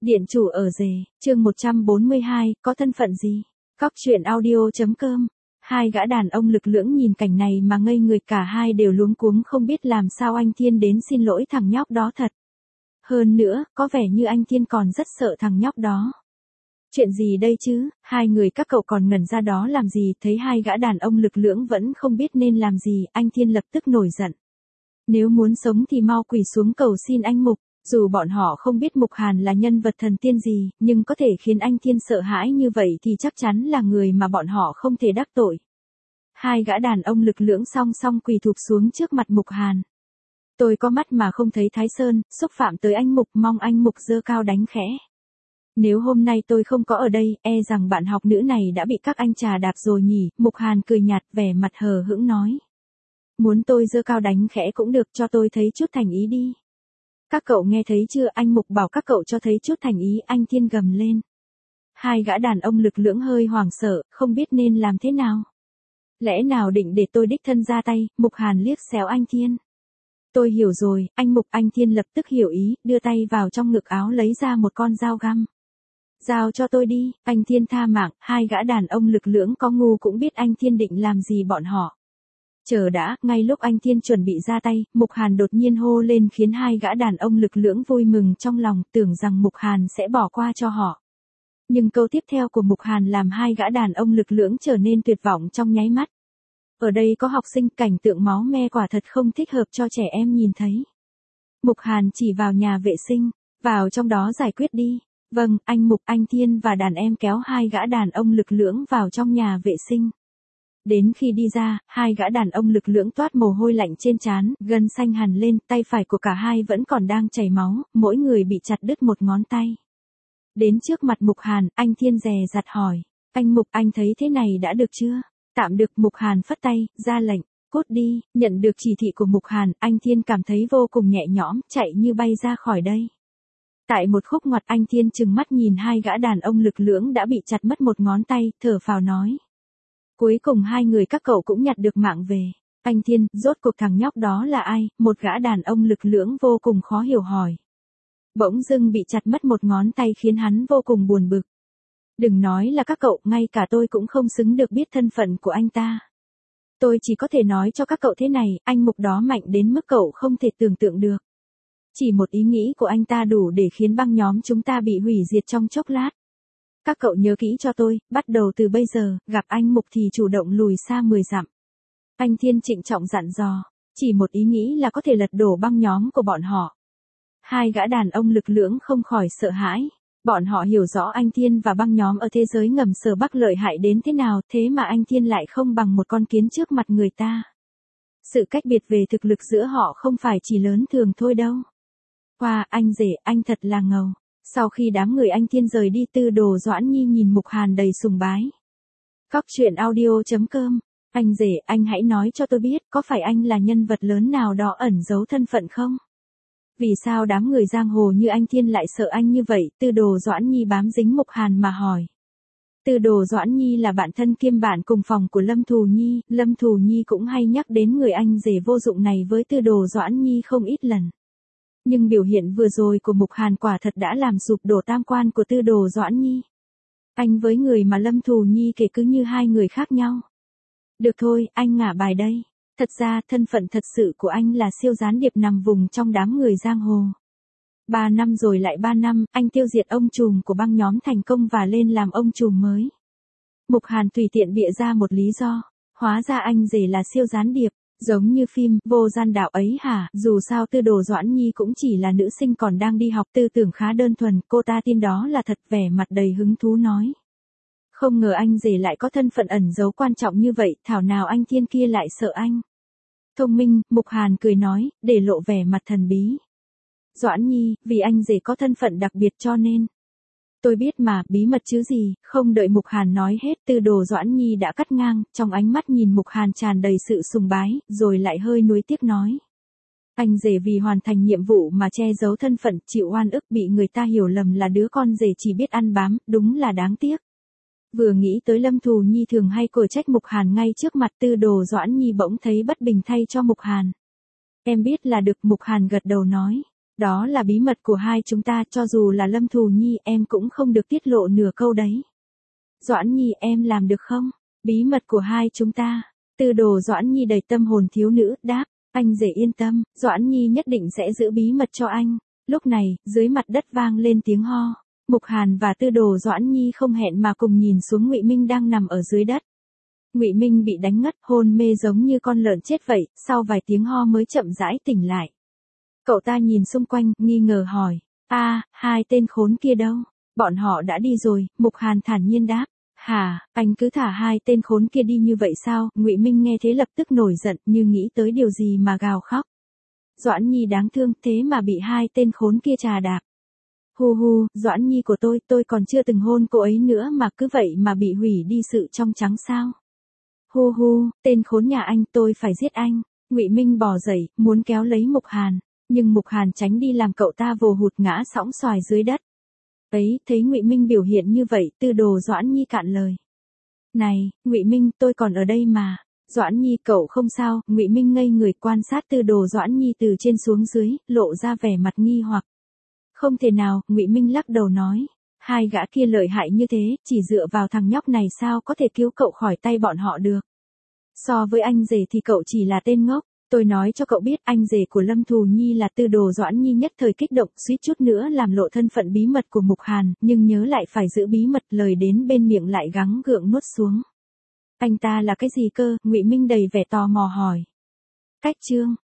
Điện chủ ở rể, chương 142, có thân phận gì? Cóc truyện audio.com. Hai gã đàn ông lực lưỡng nhìn cảnh này mà ngây người, cả hai đều luống cuống không biết làm sao anh Thiên đến xin lỗi thằng nhóc đó thật. Hơn nữa, có vẻ như anh Thiên còn rất sợ thằng nhóc đó. Chuyện gì đây chứ, hai người các cậu còn ngẩn ra đó làm gì, thấy hai gã đàn ông lực lưỡng vẫn không biết nên làm gì, anh Thiên lập tức nổi giận. Nếu muốn sống thì mau quỳ xuống cầu xin anh Mục. Dù bọn họ không biết Mục Hàn là nhân vật thần tiên gì, nhưng có thể khiến anh Thiên sợ hãi như vậy thì chắc chắn là người mà bọn họ không thể đắc tội. Hai gã đàn ông lực lưỡng song song quỳ thụp xuống trước mặt Mục Hàn. Tôi có mắt mà không thấy Thái Sơn, xúc phạm tới anh Mục, mong anh Mục giơ cao đánh khẽ. Nếu hôm nay tôi không có ở đây, e rằng bạn học nữ này đã bị các anh chà đạp rồi nhỉ. Mục Hàn cười nhạt, vẻ mặt hờ hững nói. Muốn tôi giơ cao đánh khẽ cũng được, cho tôi thấy chút thành ý đi. Các cậu nghe thấy chưa, anh Mục bảo các cậu cho thấy chút thành ý, anh Thiên gầm lên. Hai gã đàn ông lực lưỡng hơi hoảng sợ, không biết nên làm thế nào. Lẽ nào định để tôi đích thân ra tay, Mục Hàn liếc xéo anh Thiên. Tôi hiểu rồi, anh Mục. Anh Thiên lập tức hiểu ý, đưa tay vào trong ngực áo lấy ra một con dao găm. Giao cho tôi đi, anh Thiên tha mạng. Hai gã đàn ông lực lưỡng có ngu cũng biết anh Thiên định làm gì bọn họ. Chờ đã, ngay lúc anh Thiên chuẩn bị ra tay, Mục Hàn đột nhiên hô lên khiến hai gã đàn ông lực lưỡng vui mừng trong lòng, tưởng rằng Mục Hàn sẽ bỏ qua cho họ. Nhưng câu tiếp theo của Mục Hàn làm hai gã đàn ông lực lưỡng trở nên tuyệt vọng trong nháy mắt. Ở đây có học sinh, cảnh tượng máu me quả thật không thích hợp cho trẻ em nhìn thấy. Mục Hàn chỉ vào nhà vệ sinh, vào trong đó giải quyết đi. Vâng, anh Mục. Anh Thiên và đàn em kéo hai gã đàn ông lực lưỡng vào trong nhà vệ sinh. Đến khi đi ra, hai gã đàn ông lực lưỡng toát mồ hôi lạnh trên trán, gân xanh hằn lên, tay phải của cả hai vẫn còn đang chảy máu, mỗi người bị chặt đứt một ngón tay. Đến trước mặt Mục Hàn, anh Thiên dè dặt hỏi, anh Mục, anh thấy thế này đã được chưa? Tạm được. Mục Hàn phất tay, ra lệnh, cút đi. Nhận được chỉ thị của Mục Hàn, anh Thiên cảm thấy vô cùng nhẹ nhõm, chạy như bay ra khỏi đây. Tại một khúc ngoặt, anh Thiên trừng mắt nhìn hai gã đàn ông lực lưỡng đã bị chặt mất một ngón tay, thở phào nói. Cuối cùng hai người các cậu cũng nhặt được mạng về. Anh Thiên, rốt cuộc thằng nhóc đó là ai? Một gã đàn ông lực lưỡng vô cùng khó hiểu hỏi. Bỗng dưng bị chặt mất một ngón tay khiến hắn vô cùng buồn bực. Đừng nói là các cậu, ngay cả tôi cũng không xứng được biết thân phận của anh ta. Tôi chỉ có thể nói cho các cậu thế này, anh Mục đó mạnh đến mức cậu không thể tưởng tượng được. Chỉ một ý nghĩ của anh ta đủ để khiến băng nhóm chúng ta bị hủy diệt trong chốc lát. Các cậu nhớ kỹ cho tôi, bắt đầu từ bây giờ, gặp anh Mục thì chủ động lùi xa 10 dặm. Anh Thiên trịnh trọng dặn dò, chỉ một ý nghĩ là có thể lật đổ băng nhóm của bọn họ. Hai gã đàn ông lực lưỡng không khỏi sợ hãi. Bọn họ hiểu rõ anh Thiên và băng nhóm ở thế giới ngầm Sở Bắc lợi hại đến thế nào, thế mà anh Thiên lại không bằng một con kiến trước mặt người ta. Sự cách biệt về thực lực giữa họ không phải chỉ lớn thường thôi đâu. Wow, anh rể, anh thật là ngầu. Sau khi đám người anh Thiên rời đi, Tư Đồ Doãn Nhi nhìn Mục Hàn đầy sùng bái. Cóc truyện audio.com. Anh rể, anh hãy nói cho tôi biết, có phải anh là nhân vật lớn nào đó ẩn giấu thân phận không? Vì sao đám người giang hồ như anh Thiên lại sợ anh như vậy? Tư Đồ Doãn Nhi bám dính Mục Hàn mà hỏi. Tư Đồ Doãn Nhi là bạn thân kiêm bạn cùng phòng của Lâm Thù Nhi, Lâm Thù Nhi cũng hay nhắc đến người anh rể vô dụng này với Tư Đồ Doãn Nhi không ít lần. Nhưng biểu hiện vừa rồi của Mục Hàn quả thật đã làm sụp đổ tam quan của Tư Đồ Doãn Nhi. Anh với người mà Lâm Thù Nhi kể cứ như hai người khác nhau. Được thôi, anh ngả bài đây. Thật ra, thân phận thật sự của anh là siêu gián điệp nằm vùng trong đám người giang hồ. 3 năm rồi lại 3 năm, anh tiêu diệt ông trùm của băng nhóm thành công và lên làm ông trùm mới. Mục Hàn tùy tiện bịa ra một lý do. Hóa ra anh rể là siêu gián điệp. Giống như phim Vô Gian Đạo ấy hả? Dù sao Tư Đồ Doãn Nhi cũng chỉ là nữ sinh còn đang đi học, tư tưởng khá đơn thuần, cô ta tin đó là thật, vẻ mặt đầy hứng thú nói. Không ngờ anh rể lại có thân phận ẩn giấu quan trọng như vậy, thảo nào anh Thiên kia lại sợ anh. Thông minh, Mục Hàn cười nói, để lộ vẻ mặt thần bí. Doãn Nhi, vì anh rể có thân phận đặc biệt cho nên. Tôi biết mà, bí mật chứ gì. Không đợi Mục Hàn nói hết, Tư Đồ Doãn Nhi đã cắt ngang, trong ánh mắt nhìn Mục Hàn tràn đầy sự sùng bái, rồi lại hơi nuối tiếc nói. Anh rể vì hoàn thành nhiệm vụ mà che giấu thân phận, chịu oan ức, bị người ta hiểu lầm là đứa con rể chỉ biết ăn bám, đúng là đáng tiếc. Vừa nghĩ tới Lâm Thù Nhi thường hay cổi trách Mục Hàn ngay trước mặt, Tư Đồ Doãn Nhi bỗng thấy bất bình thay cho Mục Hàn. Em biết là được. Mục Hàn gật đầu nói. Đó là bí mật của hai chúng ta, cho dù là Lâm Thù Nhi em cũng không được tiết lộ nửa câu đấy. Doãn Nhi em làm được không? Bí mật của hai chúng ta. Tư đồ Doãn Nhi đầy tâm hồn thiếu nữ, đáp, anh rể yên tâm, Doãn Nhi nhất định sẽ giữ bí mật cho anh. Lúc này, dưới mặt đất vang lên tiếng ho. Mục Hàn và Tư đồ Doãn Nhi không hẹn mà cùng nhìn xuống Ngụy Minh đang nằm ở dưới đất. Ngụy Minh bị đánh ngất, hôn mê giống như con lợn chết vậy, sau vài tiếng ho mới chậm rãi tỉnh lại. Cậu ta nhìn xung quanh, nghi ngờ hỏi, hai tên khốn kia đâu? Bọn họ đã đi rồi, Mục Hàn thản nhiên đáp. Hả, anh cứ thả hai tên khốn kia đi như vậy sao? Ngụy Minh nghe thế lập tức nổi giận, như nghĩ tới điều gì mà gào khóc. Doãn Nhi đáng thương, thế mà bị hai tên khốn kia trà đạp. Hu hu, Doãn Nhi của tôi còn chưa từng hôn cô ấy nữa mà cứ vậy mà bị hủy đi sự trong trắng sao? Hu hu, tên khốn nhà anh, tôi phải giết anh. Ngụy Minh bò dậy, muốn kéo lấy Mục Hàn, nhưng Mục Hàn tránh đi làm cậu ta vồ hụt ngã sõng xoài dưới đất. Ấy, thấy Ngụy Minh biểu hiện như vậy, Tư đồ Doãn Nhi cạn lời. Này, Ngụy Minh, tôi còn ở đây mà. Doãn Nhi, cậu không sao? Ngụy Minh ngây người quan sát Tư đồ Doãn Nhi từ trên xuống dưới, lộ ra vẻ mặt nghi hoặc. Không thể nào, Ngụy Minh lắc đầu nói. Hai gã kia lợi hại như thế, chỉ dựa vào thằng nhóc này sao có thể cứu cậu khỏi tay bọn họ được. So với anh rể thì cậu chỉ là tên ngốc. Tôi nói cho cậu biết, anh rể của Lâm Thù Nhi là Tư đồ Doãn Nhi nhất thời kích động, suýt chút nữa làm lộ thân phận bí mật của Mục Hàn, nhưng nhớ lại phải giữ bí mật, lời đến bên miệng lại gắng gượng nuốt xuống. Anh ta là cái gì cơ? Ngụy Minh đầy vẻ tò mò hỏi. Cách chương